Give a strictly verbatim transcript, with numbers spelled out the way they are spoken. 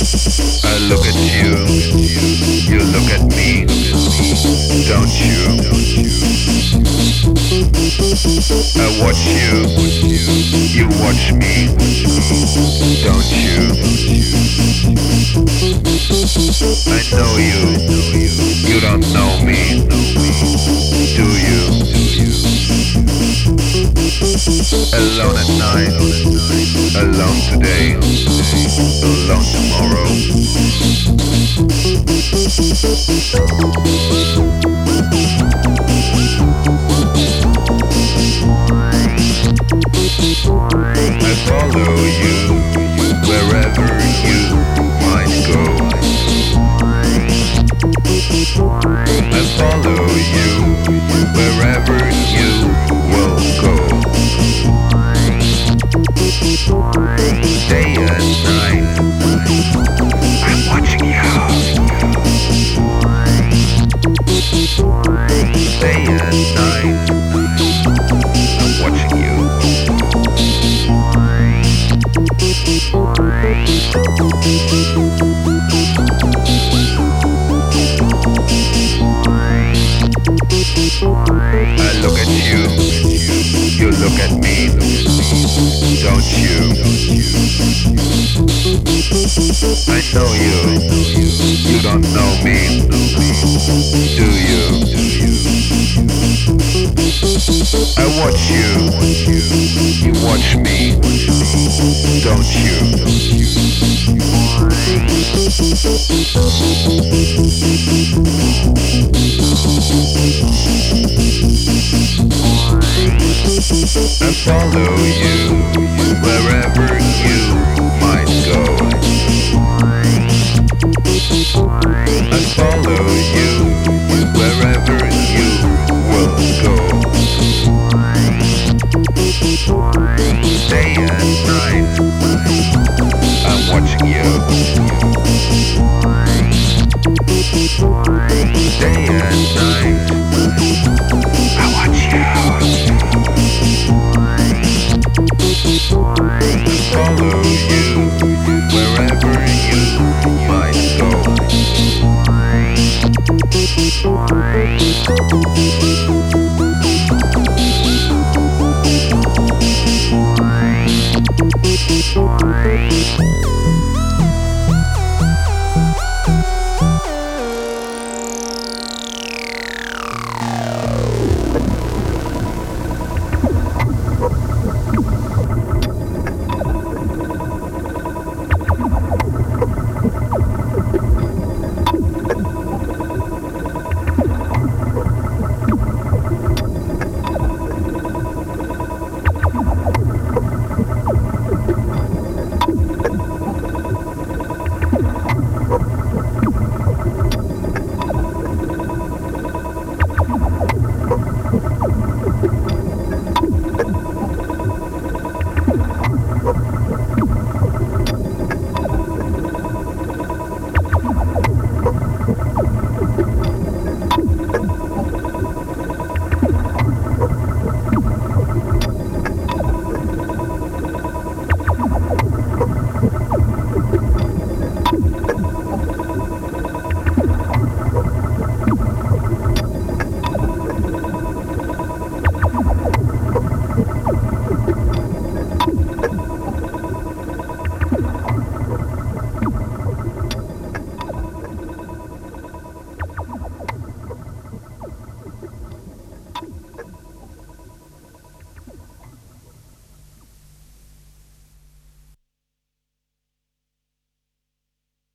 I look at you, you look at me, don't you? I watch you, you watch me, don't you? I know you, you don't know me, do you? Alone at night, alone today, alone tomorrow. I follow you wherever you might go. I follow you wherever you will go. Day and night, I'm watching you. Day and night, I'm watching you. I look at you, you look at me, don't you? I know you, you don't know me, do you? I watch you, you watch me, don't you? I follow you wherever you might go. I follow you wherever you will go. Day and night, I'm watching you. Day and night, I watch you. Follow you wherever you might go. Bye.